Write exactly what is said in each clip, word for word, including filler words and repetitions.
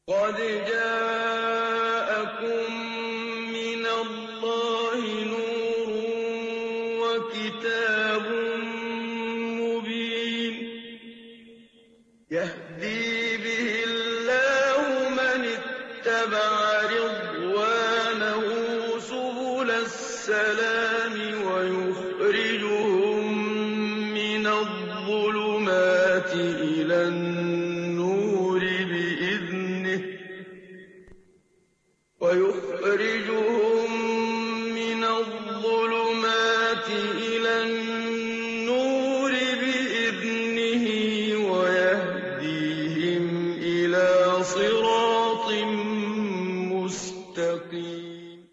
قد جاءكم من الله نور وكتاب مبين يهدي به الله من اتبع رضوانه سبل السلام ويخرجهم من الظلمات إلى النور بإذنه ويخرجهم من الظلمات إلى النور بإذنه ويهديهم إلى صراط مستقيم.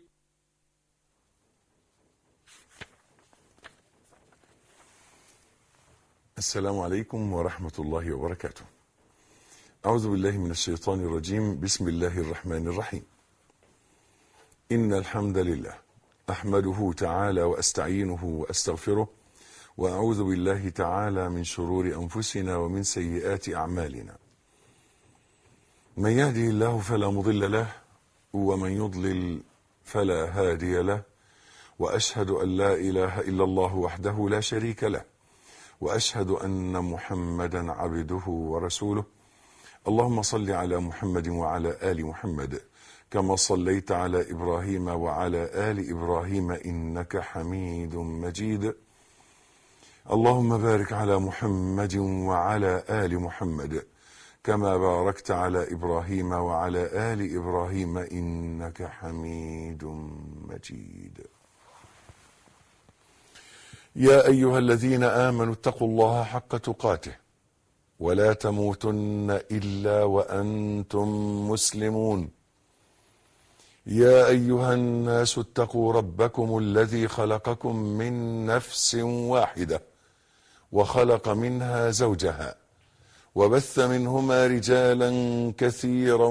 السلام عليكم ورحمة الله وبركاته. أعوذ بالله من الشيطان الرجيم. بسم الله الرحمن الرحيم. إن الحمد لله أحمده تعالى وأستعينه وأستغفره وأعوذ بالله تعالى من شرور أنفسنا ومن سيئات أعمالنا. من يهده الله فلا مضل له ومن يضلل فلا هادي له، وأشهد أن لا إله إلا الله وحده لا شريك له، وأشهد أن محمدا عبده ورسوله. اللهم صل على محمد وعلى آل محمد كما صليت على إبراهيم وعلى آل إبراهيم إنك حميد مجيد. اللهم بارك على محمد وعلى آل محمد كما باركت على إبراهيم وعلى آل إبراهيم إنك حميد مجيد. يا أيها الذين آمنوا اتقوا الله حق تقاته ولا تموتن إلا وأنتم مسلمون. يا أيها الناس اتقوا ربكم الذي خلقكم من نفس واحدة وخلق منها زوجها وبث منهما رجالا كثيرا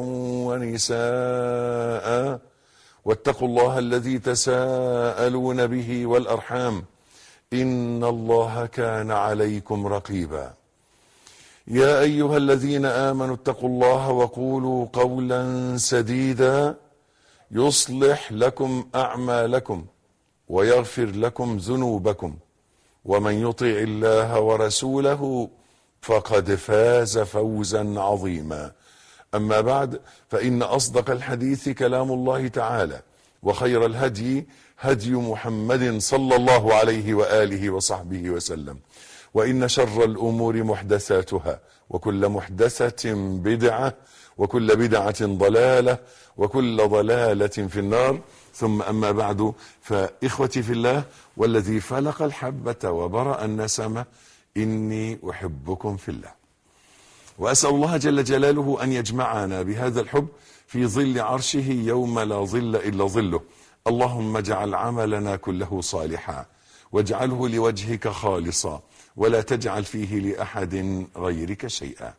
ونساء، واتقوا الله الذي تساءلون به والأرحام إن الله كان عليكم رقيبا. يا أيها الذين آمنوا اتقوا الله وقولوا قولا سديدا يصلح لكم أعمالكم ويغفر لكم ذنوبكم، ومن يطع الله ورسوله فقد فاز فوزا عظيما. أما بعد، فإن أصدق الحديث كلام الله تعالى، وخير الهدي هدي محمد صلى الله عليه وآله وصحبه وسلم، وإن شر الأمور محدثاتها، وكل محدثة بدعة، وكل بدعة ضلالة، وكل ضلالة في النار. ثم أما بعد، فإخوتي في الله والذي فلق الحبة وبرأ النسمة، إني أحبكم في الله، وأسأل الله جل جلاله أن يجمعنا بهذا الحب في ظل عرشه يوم لا ظل إلا ظله. اللهم اجعل عملنا كله صالحا واجعله لوجهك خالصا ولا تجعل فيه لأحد غيرك شيئا.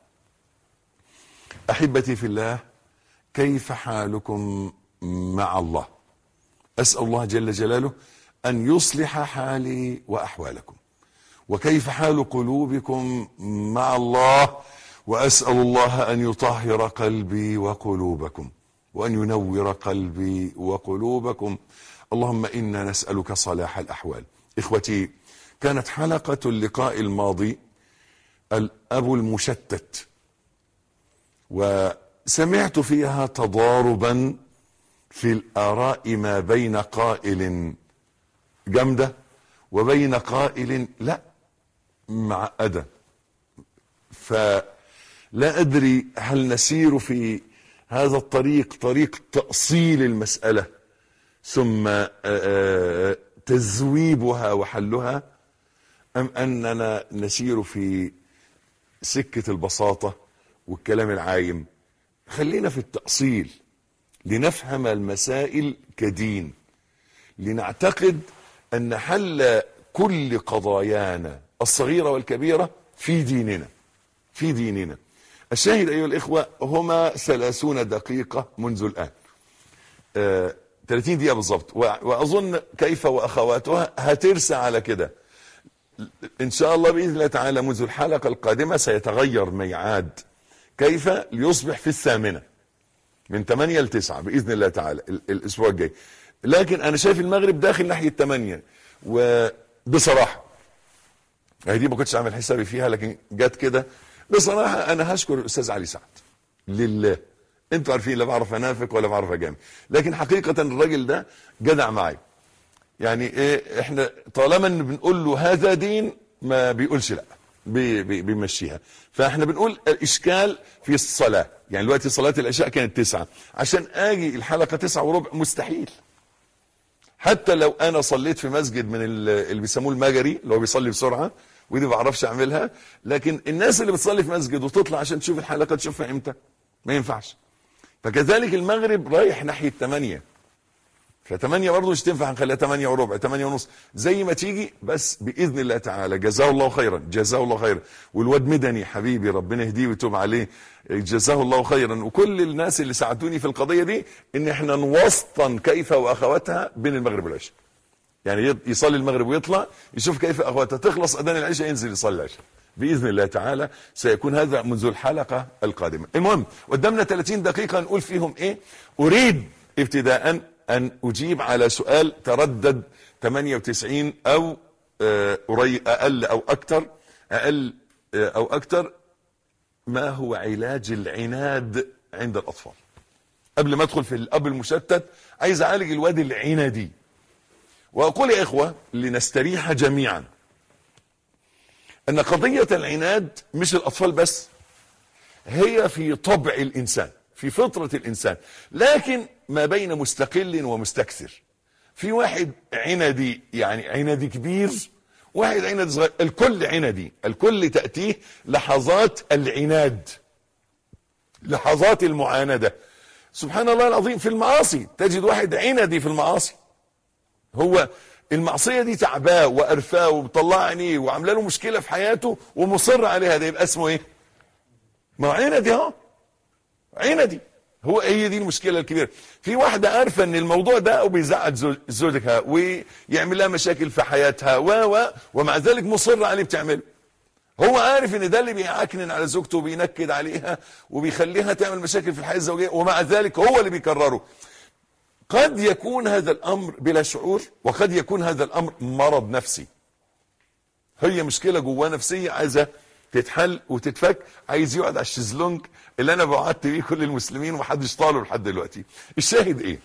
أحبتي في الله، كيف حالكم مع الله؟ أسأل الله جل جلاله أن يصلح حالي وأحوالكم. وكيف حال قلوبكم مع الله؟ وأسأل الله أن يطهر قلبي وقلوبكم وأن ينور قلبي وقلوبكم. اللهم إنا نسألك صلاح الأحوال. إخوتي، كانت حلقة اللقاء الماضي الأب المشتت، وسمعت فيها تضاربا في الآراء ما بين قائل جمدة وبين قائل لا معقدة. فلا أدري هل نسير في هذا الطريق، طريق تأصيل المسألة ثم تزويبها وحلها، أم أننا نسير في سكة البساطة والكلام العايم. خلينا في التأصيل لنفهم المسائل كدين، لنعتقد أن حل كل قضايانا الصغيرة والكبيرة في ديننا في ديننا الشاهد أيها الإخوة، هما ثلاثون دقيقة منذ الآن، آه، ثلاثين دقيقة بالضبط، وأظن كيف وأخواتها هترسى على كده إن شاء الله بإذن الله تعالى. منذ الحلقة القادمة سيتغير ميعاد كيف ليصبح في الثامنة، من تمانية لتسعة باذن الله تعالى الاسبوع الجاي. لكن انا شايف المغرب داخل ناحيه تمانية، وبصراحه هي دي ما كنتش عامل حسابي فيها لكن جت كده. بصراحه انا هشكر الاستاذ علي سعد لله. انتوا عارفين لا بعرف انافق ولا بعرف اجامل، لكن حقيقه الراجل ده جدع معايا. يعني ايه، احنا طالما ان بنقول له هذا دين ما بيقولش لا، بي بي بيمشيها. فاحنا بنقول الاشكال في الصلاه، يعني دلوقتي صلاه العشاء كانت تسعة، عشان اجي الحلقه تسعة وربع مستحيل. حتى لو انا صليت في مسجد من اللي بيسموه المجري اللي هو بيصلي بسرعه، ودي ما بعرفش اعملها، لكن الناس اللي بتصلي في مسجد وتطلع عشان تشوف الحلقه تشوفها امتى؟ ما ينفعش. فكذلك المغرب رايح ناحيه تمانية، فتمانية برضه مش تنفع، هنخليها تمانية وربع، تمانية ونص، زي ما تيجي. بس باذن الله تعالى جزاه الله خيرا، جزاه الله خيرا. والواد مدني حبيبي ربنا يهديه ويتوب عليه، جزاه الله خيرا. وكل الناس اللي ساعدوني في القضيه دي ان احنا نوسطن كيف واخواتها بين المغرب والعشاء. يعني يصلي المغرب ويطلع يشوف كيف اخواتها، تخلص اذان العشاء ينزل يصلي العشاء باذن الله تعالى. سيكون هذا منذ الحلقه القادمه. المهم قدامنا ثلاثين دقيقه نقول فيهم ايه. اريد ابتداء ان اجيب على سؤال تردد ثمانية وتسعين او اقل او اكثر، اقل او اكثر. ما هو علاج العناد عند الاطفال؟ قبل ما ادخل في الاب المشتت عايز اعالج الواد العنادي. واقول يا اخوه لنستريح جميعا ان قضيه العناد مش الاطفال بس، هي في طبع الانسان، في فطره الانسان، لكن ما بين مستقل ومستكثر. في واحد عنادي، يعني عنادي كبير، واحد عنادي صغير. الكل عنادي، الكل تاتيه لحظات العناد، لحظات المعانده. سبحان الله العظيم في المعاصي تجد واحد عنادي في المعاصي، هو المعصيه دي تعباه وقرفاه ومطلع عينيه وعامله له مشكله في حياته ومصر عليها، ده يبقى اسمه ايه؟ ما هو عنادي اهو، عنادي. هو هي دي المشكله الكبيره. في واحده عارفه ان الموضوع ده وبيزعج زوج زوجها ويعمل لها مشاكل في حياتها و و ومع ذلك مصر عليه بتعمله. هو عارف ان ده اللي بيعكنن على زوجته وبينكد عليها وبيخليها تعمل مشاكل في الحياه الزوجيه، ومع ذلك هو اللي بيكرره. قد يكون هذا الامر بلا شعور، وقد يكون هذا الامر مرض نفسي. هي مشكله جواه نفسيه عايزه تتحل وتتفك، عايز يقعد على الشезлونج اللي انا بعدت بيه كل المسلمين ومحدش طاله لحد دلوقتي. الشاهد ايه؟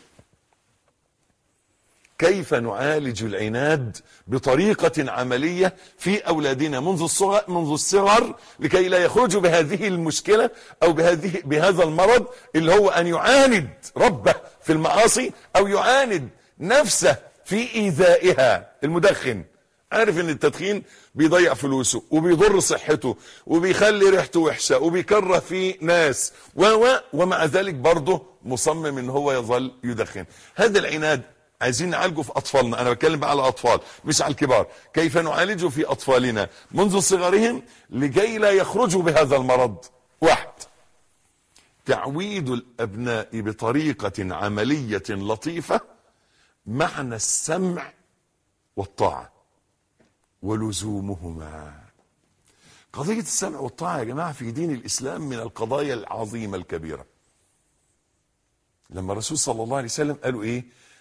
كيف نعالج العناد بطريقه عمليه في اولادنا منذ الصغر منذ الصغر لكي لا يخرجوا بهذه المشكله او بهذه بهذا المرض اللي هو ان يعاند ربه في المعاصي او يعاند نفسه في ايذائها. المدخن عارف ان التدخين بيضيع فلوسه وبيضر صحته وبيخلي ريحته وحشه وبيكره في ناس و ومع ذلك برضه مصمم ان هو يظل يدخن. هذا العناد عايزين نعالجه في اطفالنا. انا بتكلم بقى على الاطفال مش على الكبار. كيف نعالجه في اطفالنا منذ صغرهم لكي لا يخرجوا بهذا المرض؟ واحد، تعويد الابناء بطريقه عمليه لطيفه معنى السمع والطاعه ولزومهما. قضية السمع والطاعة يا جماعة في دين الإسلام من القضايا العظيمة الكبيرة. لما الرسول صلى الله عليه وسلم قالوا إيه؟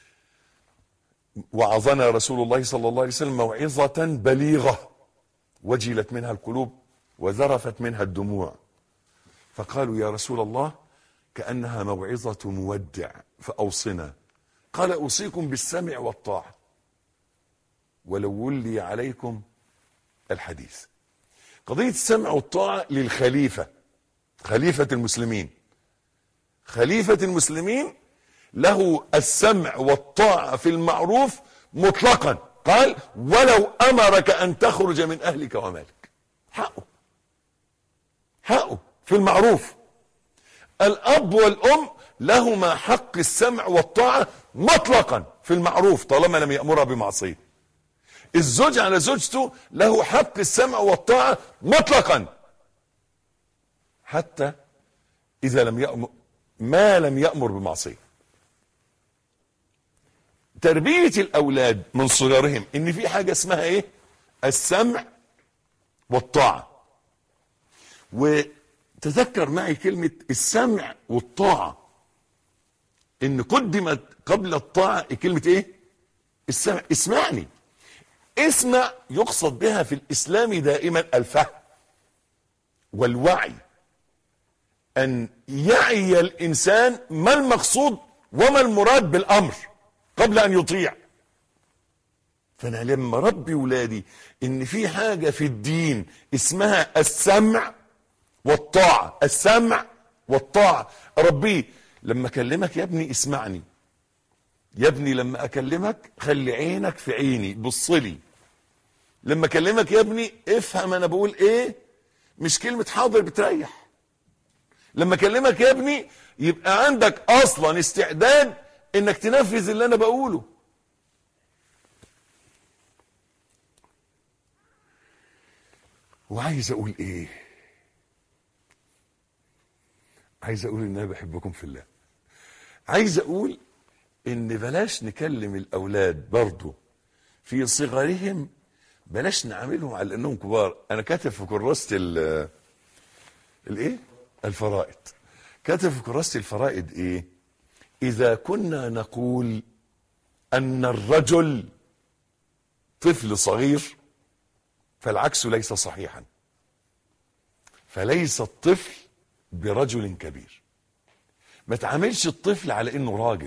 وعظنا رسول الله صلى الله عليه وسلم موعظة بليغة وجلت منها القلوب وذرفت منها الدموع. فقالوا يا رسول الله كأنها موعظة مودع فأوصنا. قال أوصيكم بالسمع والطاعة ولو ولي عليكم الحديث. قضية السمع والطاعة للخليفة، خليفة المسلمين. خليفة المسلمين له السمع والطاعة في المعروف مطلقا. قال ولو أمرك أن تخرج من أهلك ومالك، حقه حقه في المعروف. الأب والأم لهما حق السمع والطاعة مطلقا في المعروف طالما لم يأمرها بمعصية. الزوج على زوجته له حق السمع والطاعة مطلقا حتى إذا لم يأمر ما لم يأمر بمعصية. تربية الأولاد من صغرهم إن في حاجة اسمها إيه؟ السمع والطاعة. وتذكر معي كلمة السمع والطاعة. ان قدمت قبل الطاعة كلمة ايه؟ السمع. اسمعني. اسمع يقصد بها في الاسلام دائما الفهم والوعي، ان يعي الانسان ما المقصود وما المراد بالامر قبل ان يطيع. فانا لما ربي ولادي ان في حاجة في الدين اسمها السمع والطاعة، السمع والطاعة، ربي لما اكلمك يا ابني اسمعني، يا ابني لما اكلمك خلي عينك في عيني بصلي، لما اكلمك يا ابني افهم انا بقول ايه، مش كلمة حاضر بتريح. لما اكلمك يا ابني يبقى عندك اصلا استعداد انك تنفذ اللي انا بقوله. وعايز اقول ايه؟ عايز اقول ان انا بحبكم في الله. عايز اقول ان بلاش نكلم الاولاد برضو في صغرهم، بلاش نعاملهم على انهم كبار. انا كاتب في كراسة ال الايه الفرائض، كاتب في كراسة الفرائض ايه؟ اذا كنا نقول ان الرجل طفل صغير فالعكس ليس صحيحا، فليس الطفل برجل كبير. ما تعاملش الطفل على انه راجل،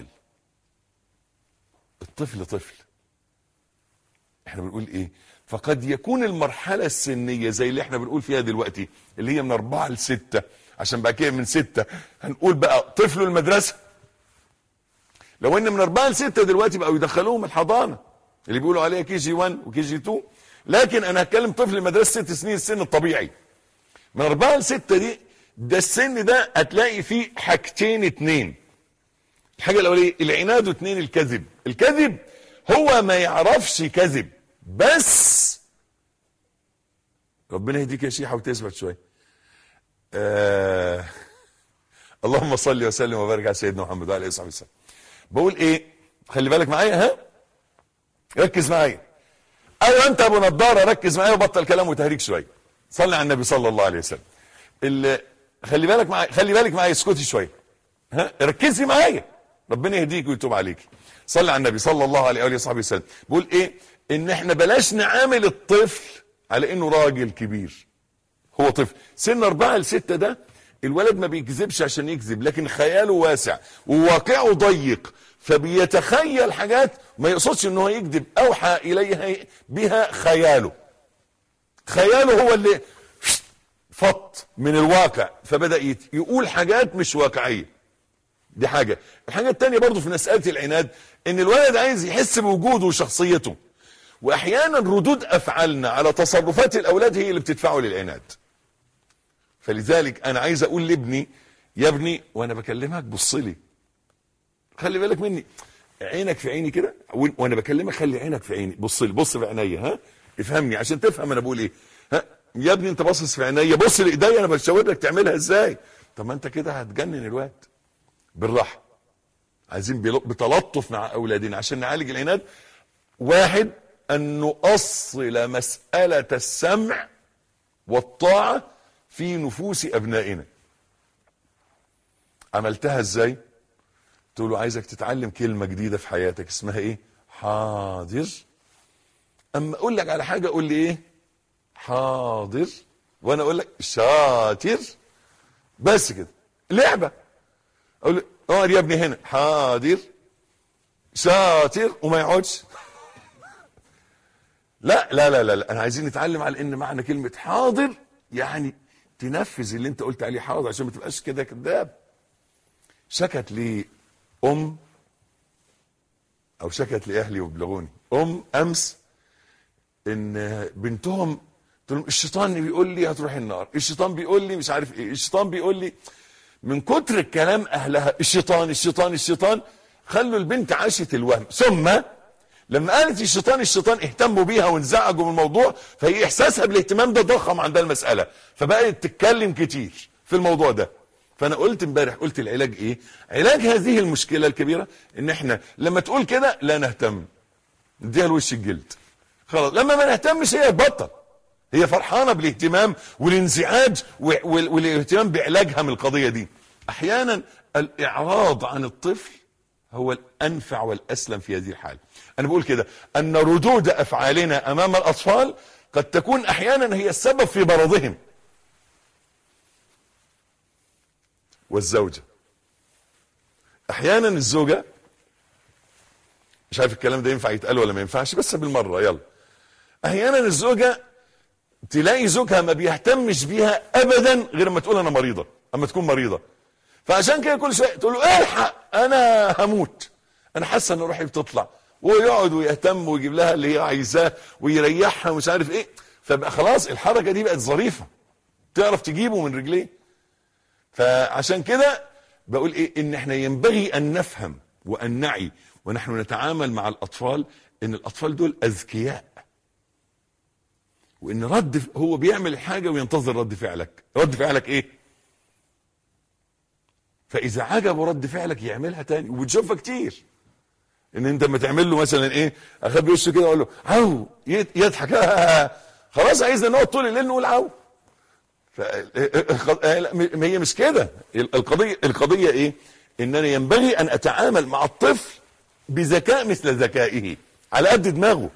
الطفل طفل. احنا بنقول ايه؟ فقد يكون المرحلة السنية زي اللي احنا بنقول فيها دلوقتي اللي هي من اربعة لستة، عشان بقى كده من ستة هنقول بقى طفل المدرسة. لو ان من اربعة لستة دلوقتي بقوا يدخلوهم الحضانة اللي بيقولوا عليها كي جي واحد وكي جي اتنين، لكن انا هتكلم طفل المدرسة ست سنين، السن الطبيعي. من اربعة لستة دي ده السن ده هتلاقي فيه حاجتين اتنين. الحاجة الاولية العناد، واتنين الكذب. الكذب هو ما يعرفش كذب، بس ربنا يهديك يا شيحة وتثبت شوية. آه... اللهم صل وسلم وبارك على سيدنا محمد وعلى اله وصحبه وسلم. بقول ايه؟ خلي بالك معايا، ها؟ ركز معايا. ايوه انت ابو نضاره ركز معايا وبطل كلام وتهريج شويه. صلي على النبي صلى الله عليه وسلم. اللي خلي بالك معايا، خلي بالك معايا، اسكتي شويه. ها؟ ركزي معايا. ربنا يهديك ويتوب عليك. صلي على النبي صلى الله عليه واله وصحبه وسلم. بقول ايه؟ ان احنا بلاش نعامل الطفل على انه راجل كبير. هو طفل سن اربعة لستة ده الولد ما بيكذبش عشان يكذب، لكن خياله واسع وواقعه ضيق، فبيتخيل حاجات ما يقصدش ان هو يكذب. اوحى اليها بها خياله. خياله هو اللي فط من الواقع، فبدأ يقول حاجات مش واقعية. دي حاجة. الحاجة التانية برضو في مسألة العناد ان الولد عايز يحس بوجوده وشخصيته، واحيانا ردود افعالنا على تصرفات الاولاد هي اللي بتدفعه للعناد. فلذلك انا عايز اقول لابني يا ابني وانا بكلمك بص لي، خلي بالك مني، عينك في عيني كده، وانا بكلمك خلي عينك في عيني، بص لي، بص في عينيا، ها افهمني عشان تفهم انا بقول ايه. ها يا ابني انت باصص في عينيا، بص لايديا انا بشاور لك تعملها ازاي. طب ما انت كده هتجنن الواد. بالراحه، عايزين بتلطف مع اولادنا عشان نعالج العناد. واحد، ان نؤصل مسألة السمع والطاعة في نفوس ابنائنا. عملتها ازاي؟ تقول له عايزك تتعلم كلمة جديدة في حياتك اسمها ايه؟ حاضر. اما اقول لك على حاجة قول لي ايه؟ حاضر. وانا اقول لك شاطر. بس كده، لعبة. اقول له اقعد يا ابني هنا، حاضر شاطر، وما يقعدش. لا لا لا لا انا عايزين نتعلم على ان معنى كلمة حاضر يعني تنفذ اللي انت قلت عليه حاضر، عشان ما تبقاش كده كذاب. شكت لي ام او شكت لاهلي وبلغوني ام امس ان بنتهم تقول الشيطان بيقول لي هتروح النار، الشيطان بيقول لي مش عارف ايه، الشيطان بيقول لي. من كتر الكلام اهلها الشيطان الشيطان الشيطان خلوا البنت عاشت الوهم. ثم لما قالت الشيطان الشيطان اهتموا بيها وانزعجوا من الموضوع، فهي احساسها بالاهتمام ده ضخم عندها المسألة، فبقت تتكلم كتير في الموضوع ده. فانا قلت امبارح، قلت العلاج ايه؟ علاج هذه المشكلة الكبيرة ان احنا لما تقول كده لا نهتم، نديها الوش الجلد خلاص. لما ما نهتمش هي تبطل، هي فرحانة بالاهتمام والانزعاج والاهتمام بعلاجها من القضية دي. احيانا الاعراض عن الطفل هو الأنفع والأسلم في هذه الحالة. أنا بقول كده أن ردود أفعالنا أمام الأطفال قد تكون أحيانا هي السبب في مرضهم. والزوجة أحيانا الزوجة، مش عارف الكلام ده ينفع يتقال ولا ما ينفعش، بس بالمرة يلا، أحيانا الزوجة تلاقي زوجها ما بيهتمش بيها أبدا غير ما تقول أنا مريضة، أما تكون مريضة، فعشان كده كل شوية تقول له الحق أنا هموت، أنا حاسة إن روحي بتطلع، ويقعد ويهتم ويجيب لها اللي هي عايزاه ويريحها ومش عارف إيه، فبقى خلاص الحركة دي بقت ظريفة، تعرف تجيبه من رجليه. فعشان كده بقول إيه، إن إحنا ينبغي أن نفهم وأن نعي ونحن نتعامل مع الأطفال إن الأطفال دول أذكياء، وإن رد هو بيعمل الحاجة وينتظر رد فعلك. رد فعلك إيه؟ فإذا عجبه رد فعلك يعملها تاني، وبتشوفها كتير إن أنت لما تعمل له مثلا إيه، أخبي وشه كده وأقول له عو يضحك خلاص عايزنا نقعد طول الليل نقول عو. ما هي مش كده القضية. القضية إيه؟ إنني ينبغي أن أتعامل مع الطفل بذكاء مثل ذكائه على قد دماغه.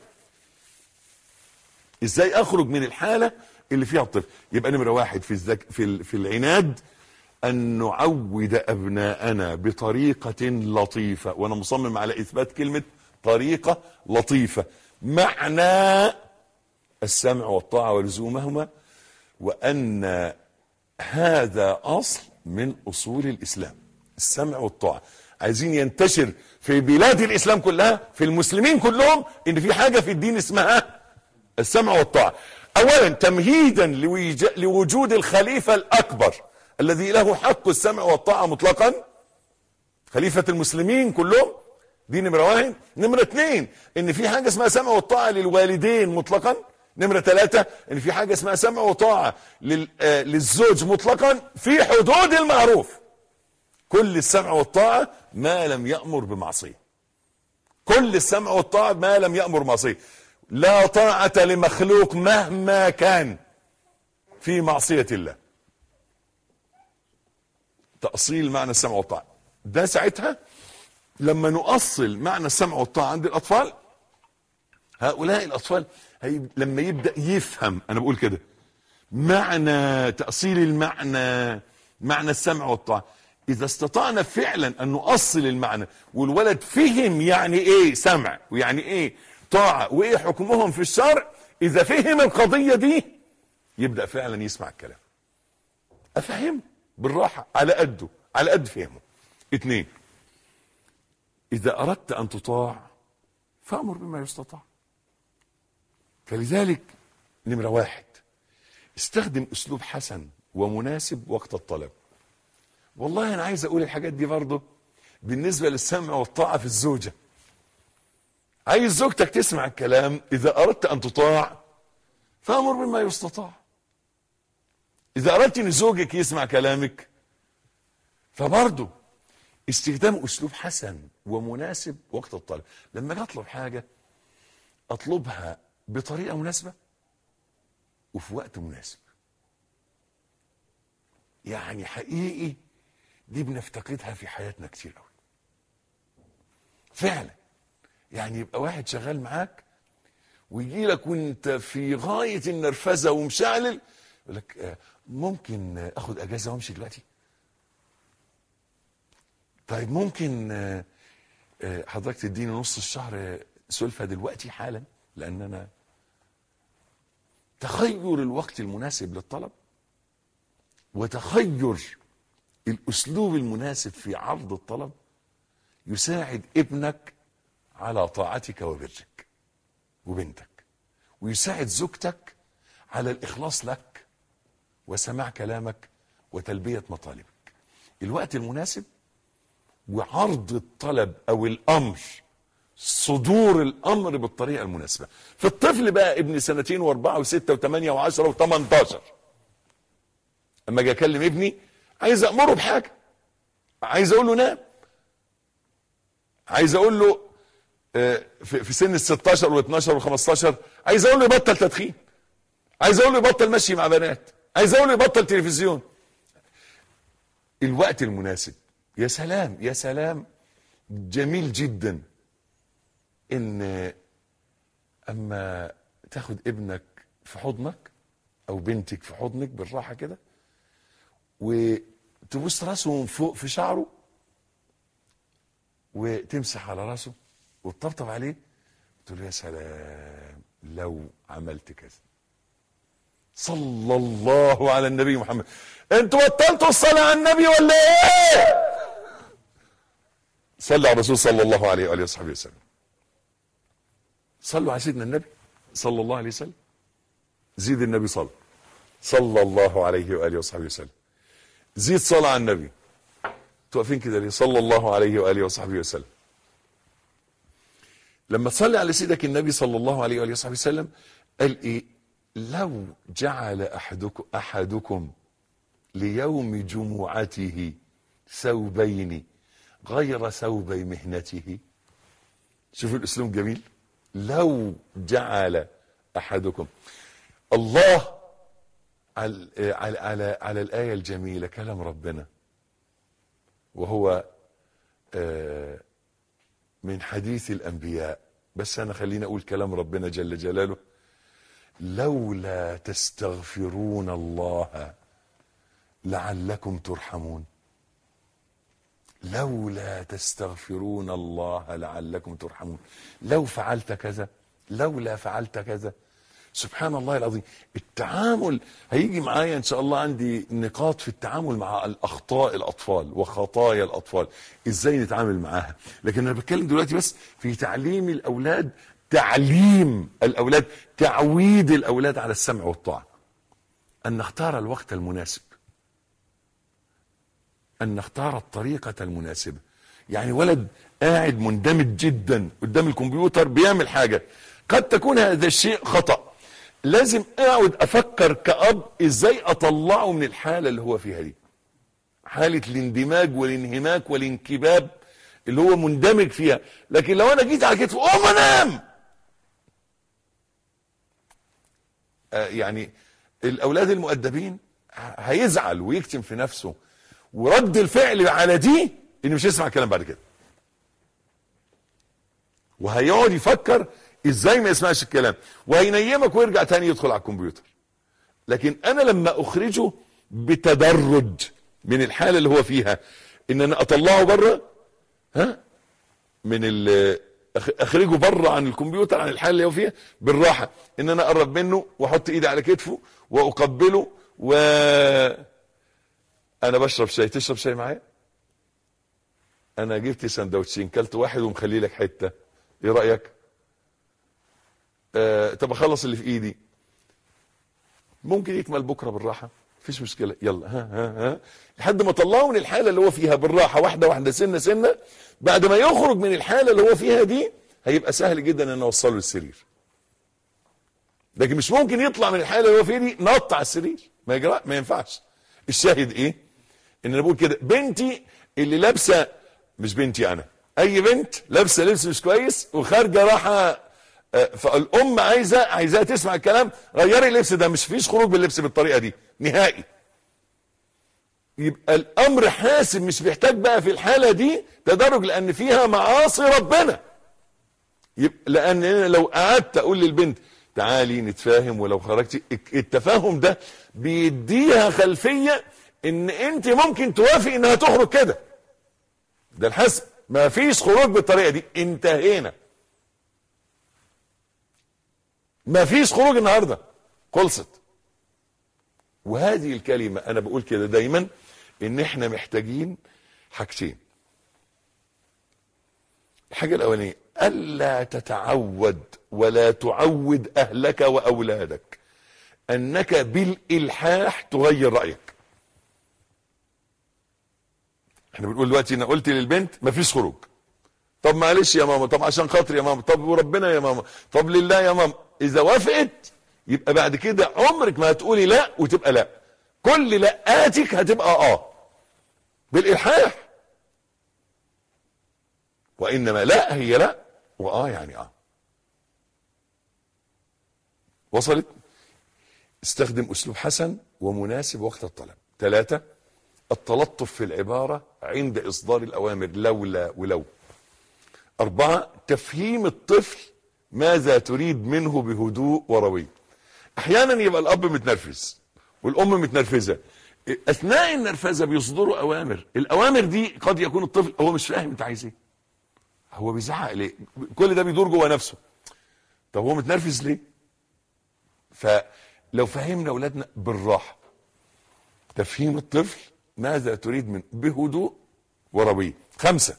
ازاي اخرج من الحالة اللي فيها الطفل؟ يبقى نمرة واحد في الذك... في, ال... في العناد ان نعود ابناءنا بطريقة لطيفة، وانا مصمم على اثبات كلمة طريقة لطيفة، معنى السمع والطاعة ولزومهما، وان هذا اصل من اصول الاسلام. السمع والطاعة عايزين ينتشر في بلاد الاسلام كلها، في المسلمين كلهم، ان في حاجة في الدين اسمها السمع والطاعة. اولا تمهيدا لوجود الخليفة الاكبر الذي له حق السمع والطاعة مطلقا، خليفة المسلمين كلهم، دي نمرة واحد. نمرة اثنين ان في حاجة اسمها سمع والطاعة للوالدين مطلقا. نمرة ثلاثة ان في حاجة اسمها سمع وطاعة للزوج مطلقا في حدود المعروف. كل السمع والطاعة ما لم يأمر بمعصية، كل السمع والطاعة ما لم يأمر بمعصية. لا طاعة لمخلوق مهما كان في معصية الله. تأصيل معنى السمع والطاعة ده ساعتها لما نؤصل معنى السمع والطاعة عند الأطفال، هؤلاء الأطفال هي لما يبدأ يفهم، أنا بقول كده، معنى تأصيل المعنى، معنى السمع والطاعة، إذا استطعنا فعلا أن نؤصل المعنى والولد فهم يعني إيه سمع ويعني إيه طاعة وايه حكمهم في الشرع، اذا فهم القضية دي يبدأ فعلا يسمع الكلام. افهم بالراحة على قده، على قد فهمه. اتنين، اذا اردت ان تطاع فامر بما يستطاع. فلذلك نمرة واحد استخدم اسلوب حسن ومناسب وقت الطلب. والله انا عايز اقول الحاجات دي برضه بالنسبة للسمع والطاعة في الزوجة. عايز زوجتك تسمع الكلام، اذا اردت ان تطاع فامر بما يستطاع. اذا اردت ان زوجك يسمع كلامك فبرضه استخدام اسلوب حسن ومناسب وقت الطلب. لما اجي اطلب حاجه اطلبها بطريقه مناسبه وفي وقت مناسب. يعني حقيقي دي بنفتقدها في حياتنا كتير قوي فعلا. يعني يبقى واحد شغال معاك ويجي لك وانت في غايه النرفزه ومشعلل، يقول لك ممكن اخد اجازه وامشي دلوقتي؟ طيب ممكن حضرتك تديني نص الشهر سلفة دلوقتي حالا، لان انا. تخير الوقت المناسب للطلب وتخير الاسلوب المناسب في عرض الطلب يساعد ابنك على طاعتك وبرك وبنتك، ويساعد زوجتك على الإخلاص لك وسماع كلامك وتلبية مطالبك. الوقت المناسب وعرض الطلب أو الأمر، صدور الأمر بالطريقة المناسبة. في الطفل بقى ابن سنتين واربعة وستة وثمانية وعشرة وثمانتاشر، أما أجي أكلم ابني عايز أأمره بحاجة، عايز أقول له نام، عايز أقول له في سن ال ستاشر وال اتناشر وال خمستاشر عايز اقول له يبطل تدخين، عايز اقول له يبطل مشي مع بنات، عايز اقول له يبطل تلفزيون. الوقت المناسب. يا سلام يا سلام جميل جدا ان اما تاخد ابنك في حضنك او بنتك في حضنك بالراحه كده، وتبص راسه من فوق في شعره، وتمسح على راسه وتطبطب عليه، تقول له يا سلام لو عملت كذا. صلى الله على النبي محمد. انتوا بطلتوا الصلاه على النبي ولا ايه؟ صلوا على الرسول صلى الله عليه واله وصحبه وسلم. صلوا على سيدنا النبي صلى الله عليه وسلم. زيد النبي صلى صلى الله عليه واله وصحبه وسلم. زيد صلاه على النبي. واقفين كده ليه؟ صلى الله عليه واله وصحبه وسلم. لما تصلي على سيدك النبي صلى الله عليه واله وصحبه وسلم قال ايه؟ لو جعل احدكم احدكم ليوم جمعته ثوبين غير ثوبي مهنته. شوفوا الاسلوب جميل. لو جعل احدكم. الله على على على, على الايه الجميله كلام ربنا، وهو من حديث الانبياء، بس انا خليني اقول كلام ربنا جل جلاله. لولا تستغفرون الله لعلكم ترحمون. لولا تستغفرون الله لعلكم ترحمون. لو فعلت كذا، لولا فعلت كذا. سبحان الله العظيم. التعامل هيجي معايا ان شاء الله، عندي نقاط في التعامل مع الاخطاء الاطفال وخطايا الاطفال، ازاي نتعامل معاها. لكن انا بتكلم دلوقتي بس في تعليم الاولاد، تعليم الاولاد، تعويد الاولاد على السمع والطاعه. ان نختار الوقت المناسب، ان نختار الطريقه المناسبه. يعني ولد قاعد مندمج جدا قدام الكمبيوتر بيعمل حاجه، قد تكون هذا الشيء خطأ، لازم اقعد افكر كأب ازاي اطلعه من الحالة اللي هو فيها دي، حالة الاندماج والانهماك والانكباب اللي هو مندمج فيها. لكن لو انا جيت على كتفه قوم انام، آه يعني الاولاد المؤدبين هيزعل ويكتم في نفسه، ورد الفعل على دي انه مش يسمع الكلام بعد كده، وهيقعد يفكر ازاي ما يسمعش الكلام، وهينيمك ويرجع تاني يدخل على الكمبيوتر. لكن انا لما اخرجه بتدرج من الحالة اللي هو فيها، ان انا اطلعه بره، ها من اخرجه بره عن الكمبيوتر، عن الحالة اللي هو فيها بالراحة، ان انا اقرب منه واحط ايدي على كتفه واقبله، و انا بشرب شاي، تشرب شاي معايا؟ انا جبت سندوتشين، كلت واحد ومخلي لك حتة، ايه رأيك؟ آه، طب اخلص اللي في ايدي، ممكن يكمل بكره بالراحه، مفيش مشكله، يلا ها ها ها لحد ما اطلعه من الحاله اللي هو فيها بالراحه، واحده واحده، سنه سنه. بعد ما يخرج من الحاله اللي هو فيها دي هيبقى سهل جدا ان اوصله للسرير. لكن مش ممكن يطلع من الحاله اللي هو فيها دي نط على السرير، ما يجرى، ما ينفعش. الشاهد ايه؟ ان انا بقول كده، بنتي اللي لابسه، مش بنتي انا، اي بنت لابسه لبس مش كويس وخارجه راحه، فالام عايزه عايزاها تسمع الكلام، غيري اللبس ده، مش فيش خروج باللبس بالطريقه دي نهائي. يبقى الامر حاسم، مش بيحتاج بقى في الحاله دي تدرج، لان فيها معاصي ربنا. يبقى لان انا لو قعدت اقول للبنت تعالي نتفاهم، ولو خرجتي، التفاهم ده بيديها خلفيه ان انت ممكن توافقي انها تخرج كده، ده الحسم، ما فيش خروج بالطريقه دي، انتهينا، ما فيش خروج النهارده، خلصت. وهذه الكلمة انا بقول كده دايما، ان احنا محتاجين حاجتين. الحاجة الاولانية، الا تتعود ولا تعود اهلك واولادك انك بالالحاح تغير رأيك. احنا بنقول دلوقتي، انا قلت للبنت ما فيش خروج، طب معلش يا ماما، طب عشان خاطر يا ماما، طب وربنا يا ماما، طب لله يا ماما. اذا وافقت يبقى بعد كده عمرك ما هتقولي لا وتبقى لا، كل لقاتك هتبقى اه بالالحاح، وانما لا هي لا، واه يعني اه. وصلت؟ استخدم اسلوب حسن ومناسب وقت الطلب. ثلاثة، التلطف في العبارة عند اصدار الاوامر، لولا ولو. أربعة، تفهيم الطفل ماذا تريد منه بهدوء وروي. أحيانا يبقى الأب متنرفز والأم متنرفزة، أثناء النرفزة بيصدروا أوامر، الأوامر دي قد يكون الطفل هو مش فاهم أنت عايز إيه، هو بيزعق ليه، كل ده بيدور جوه نفسه. طب هو متنرفز ليه؟ فلو فهمنا أولادنا بالراحة، تفهيم الطفل ماذا تريد منه بهدوء وروي. خمسة،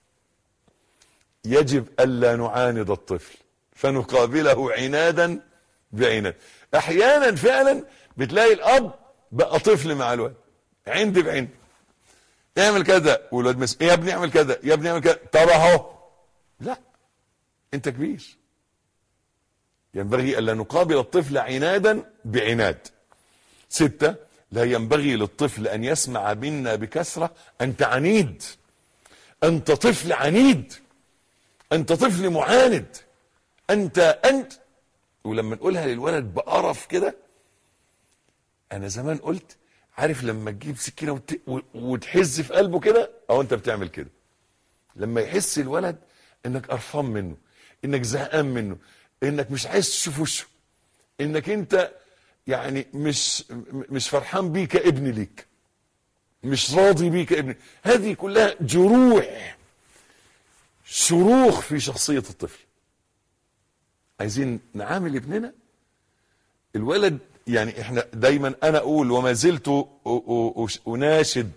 يجب ألا نعاند الطفل فنقابله عنادا بعناد. أحيانا فعلا بتلاقي الأب بقى طفل مع الولد، عند بعند، اعمل كذا والولد مس يا ابني اعمل كذا يا ابني اعمل كذا، طب اهو، لا انت كبير. ينبغي ألا نقابل الطفل عنادا بعناد. ستة، لا ينبغي للطفل أن يسمع منا بكثرة أنت عنيد، أنت طفل عنيد، أنت طفل معاند، أنت أنت ولما نقولها للولد بقرف كده، أنا زمان قلت عارف لما تجيب سكينة وت... وتحز في قلبه كده، أو أنت بتعمل كده لما يحس الولد إنك قرفان منه، إنك زهقان منه، إنك مش عايز تشوف وشه، إنك أنت يعني مش مش فرحان بيه كابن ليك، مش راضي بيه كابن. هذه كلها جروح، شروخ في شخصية الطفل. عايزين نعامل ابننا الولد، يعني احنا دايما انا اقول وما زلت اناشد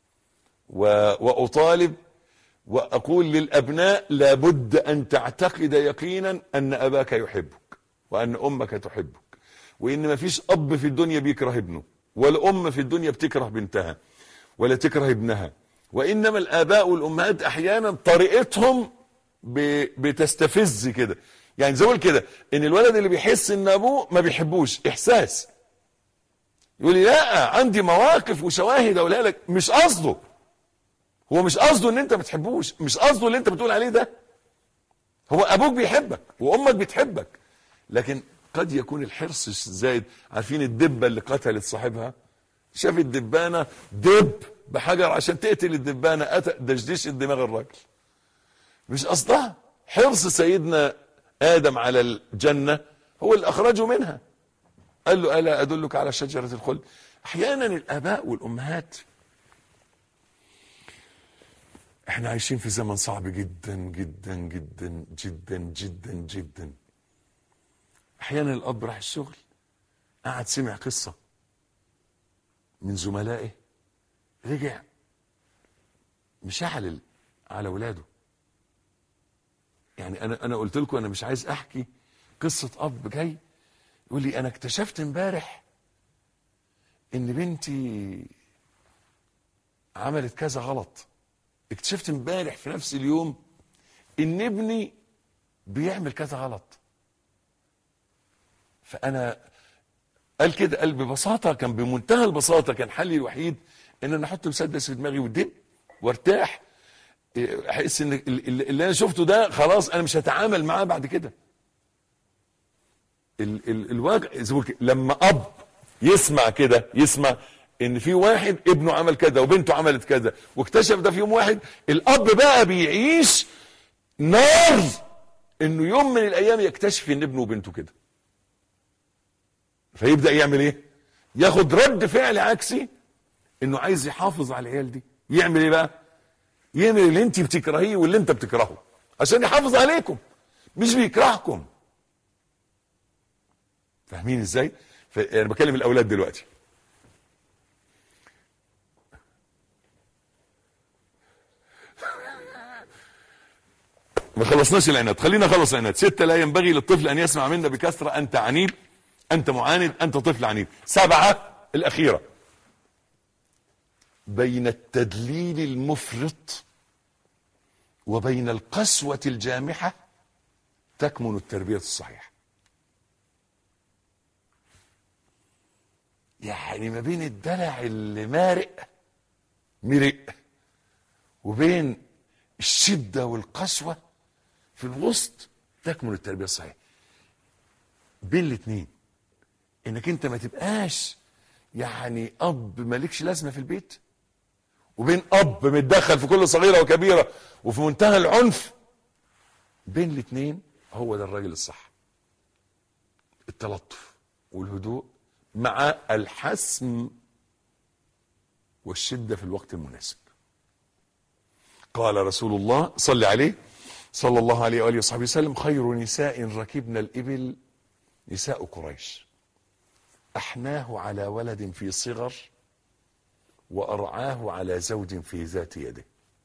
واطالب واقول للابناء لابد ان تعتقد يقينا ان اباك يحبك وان امك تحبك، وان ما فيش اب في الدنيا بيكره ابنه، ولا ام في الدنيا بتكره بنتها ولا تكره ابنها، وانما الاباء والامهات احيانا طريقتهم بتستفز كده. يعني زي ما قلت كده ان الولد اللي بيحس ان ابوه ما بيحبوش احساس، يقول لي لا عندي مواقف وشواهد اقولها لك، مش قصده، هو مش قصده ان انت ما بتحبوش، مش قصده اللي انت بتقول عليه ده، هو ابوك بيحبك وامك بتحبك، لكن قد يكون الحرص الزايد. عارفين الدبه اللي قتلت صاحبها، شافت دبانه دب بحجر عشان تقتل الدبانه، دشدش الدماغ الراجل، مش قصدها، حرص سيدنا آدم على الجنة هو اللي أخرجه منها، قال له ألا أدلك على شجرة الخلد. أحيانا الآباء والأمهات، احنا عايشين في زمن صعب جدا جدا جدا جدا جدا جدا. أحيانا الأب راح الشغل، قعد سمع قصة من زملائه، رجع مشعل على ولاده. يعني انا انا قلت لكم انا مش عايز احكي قصه اب جاي يقول لي انا اكتشفت امبارح ان بنتي عملت كذا غلط، اكتشفت امبارح في نفس اليوم ان ابني بيعمل كذا غلط. فانا قال كده، قال ببساطه، كان بمنتهى البساطه، كان حلي الوحيد ان انا احط مسدس في دماغي ودب وارتاح، احس ان اللي انا شفته ده خلاص انا مش هتعامل معاه بعد كده. ال ال الواقع لما اب يسمع كده، يسمع ان في واحد ابنه عمل كذا وبنته عملت كذا واكتشف ده في يوم واحد، الاب بقى بيعيش نار انه يوم من الايام يكتشف ان ابنه وبنته كده، فيبدا يعمل ايه؟ ياخد رد فعل عكسي، انه عايز يحافظ على العيال دي. يعمل ايه بقى؟ يعمل اللي انت بتكرهيه واللي انت بتكرهه عشان يحافظ عليكم، مش بيكرهكم. فاهمين ازاي؟ انا بكلم الاولاد دلوقتي. ما خلصناش العناد، خلينا نخلص العناد. ستة، لا ينبغي للطفل ان يسمع منا بكثرة انت عنيد، انت معاند، انت طفل عنيد. سبعة الاخيرة، بين التدليل المفرط وبين القسوة الجامحة تكمن التربية الصحيحة. يعني ما بين الدلع اللي مارق مرق وبين الشدة والقسوة في الوسط تكمن التربية الصحيحة. بين الاثنين، انك انت ما تبقاش يعني اب مالكش لازمة في البيت، وبين اب متدخل في كل صغيرة وكبيرة وفي منتهى العنف بين الاثنين هو ده الراجل الصح. التلطف والهدوء مع الحسم والشدة في الوقت المناسب. قال رسول الله صلى عليه صلى الله عليه وآله وصحبه وسلم: خير نساء ركبن الإبل نساء قريش، أحناه على ولد في صغر وأرعاه على زوج في ذات يده.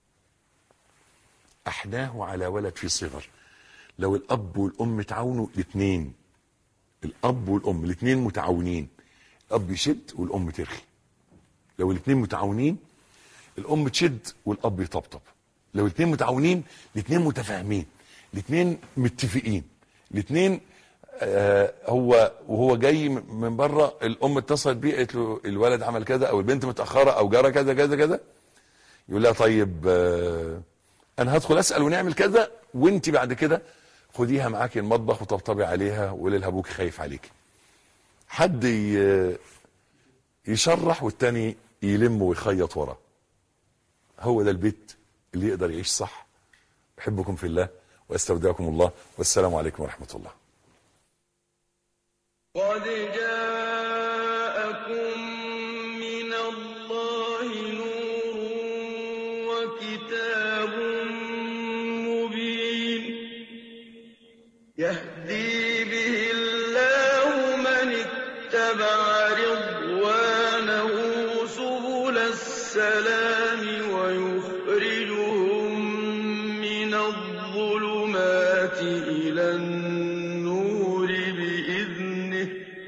أحناه على ولد في صغر، لو الأب والأم تعاونوا الاثنين، الأب والأم الاثنين متعاونين، الأب يشد والأم ترخي. لو الاثنين متعاونين الأم تشد والأب يطبطب. لو الاثنين متعاونين الاثنين متفاهمين، الاثنين متفقين، الاثنين آه هو وهو جاي من بره الأم اتصلت بيه قالت له الولد عمل كذا أو البنت متأخرة أو جرى كذا كذا كذا، يقول لها طيب آه أنا هدخل أسأل ونعمل كذا، وأنت بعد كده خديها معاكي المطبخ وطبطبي عليها وقولي لها ابوك خايف عليك. حد يشرح والتاني يلم ويخيط وراه. هو ده البيت اللي يقدر يعيش صح. احبكم في الله واستودعكم الله، والسلام عليكم ورحمة الله. قد جاءكم من الله نور وكتاب مبين يهدي به الله من اتبع رضوانه سبل السلام ويخرجهم من الظلمات إلى النور بإذنه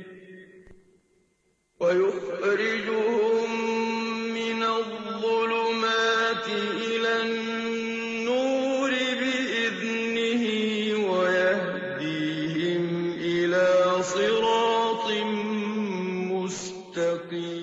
ويخرجهم من الظلمات إلى النور بإذنه ويهديهم إلى صراط مستقيم.